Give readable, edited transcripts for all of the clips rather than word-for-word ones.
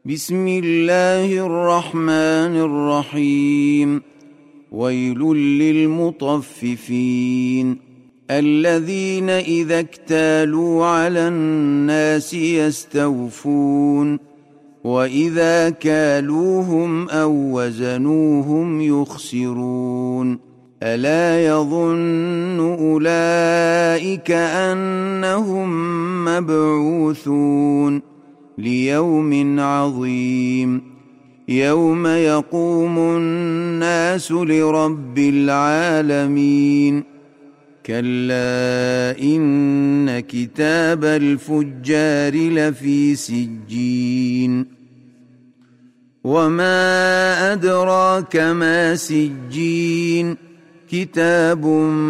بسم الله الرحمن الرحيم. ويل للمطففين الذين إذا اكتالوا على الناس يستوفون وإذا كالوهم أو وزنوهم يخسرون ألا يظن أولئك أنهم مبعوثون ليوم عظيم يوم يقوم الناس لرب العالمين كلا إن كتاب الفجار لفي سجين وما أدراك ما سجين كتاب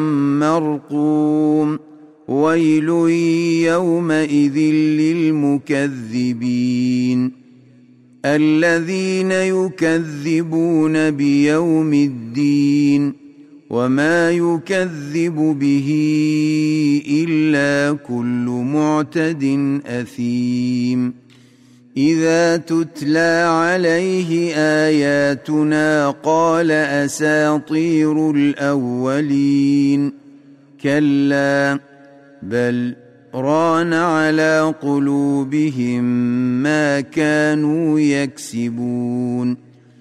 مرقوم ويل يومئذ للمكذبين الذين يكذبون بيوم الدين وما يكذب به إلا كل معتد أثيم إذا تتلى عليه آياتنا قال أساطير الأولين كلا بل ران على قلوبهم ما كانوا يكسبون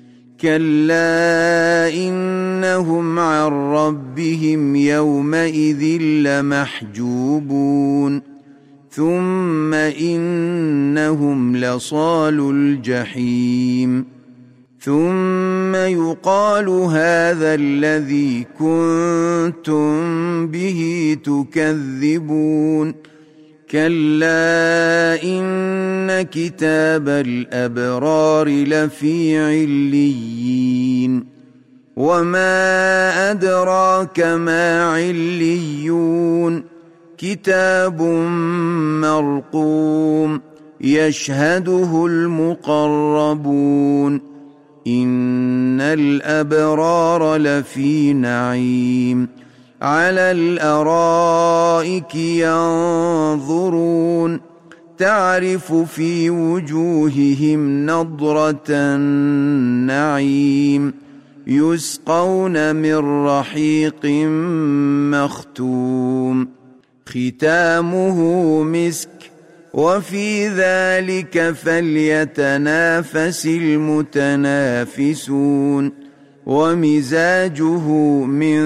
كلا إنهم عن ربهم يومئذ لمحجوبون ثم إنهم لصالو الجحيم ثم يقال هذا الذي كنتم به تكذبون كلا إن كتاب الأبرار لفي عليين وما أدراك ما عليون كتاب مرقوم يشهده المقربون إن الأبرار لفي نعيم على الأرائك ينظرون تعرف في وجوههم نضرة النعيم يسقون من رحيق مختوم ختامه مسك وفي ذلك فليتنافس المتنافسون ومزاجه من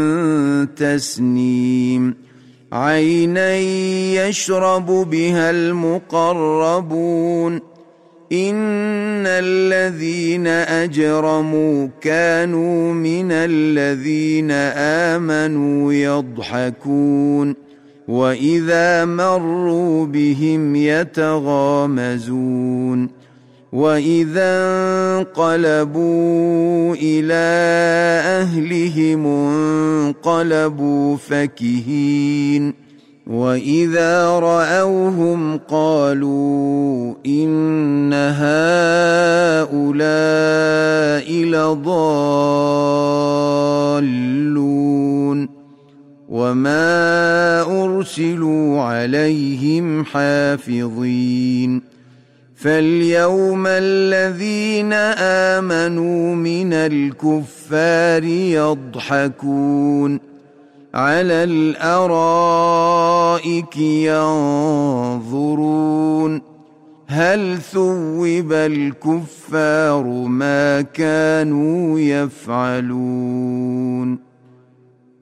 تسنيم عينا يشرب بها المقربون إن الذين أجرموا كانوا من الذين آمنوا يضحكون وإذا مروا بهم يتغامزون وإذا انقلبوا إلى أهلهم انقلبوا فكهين وإذا رأوهم قالوا إن هؤلاء لضالون وما أرسلوا عليهم حافظين فاليوم الذين آمنوا من الكفار يضحكون على الأرائك ينظرون هل ثوب الكفار ما كانوا يفعلون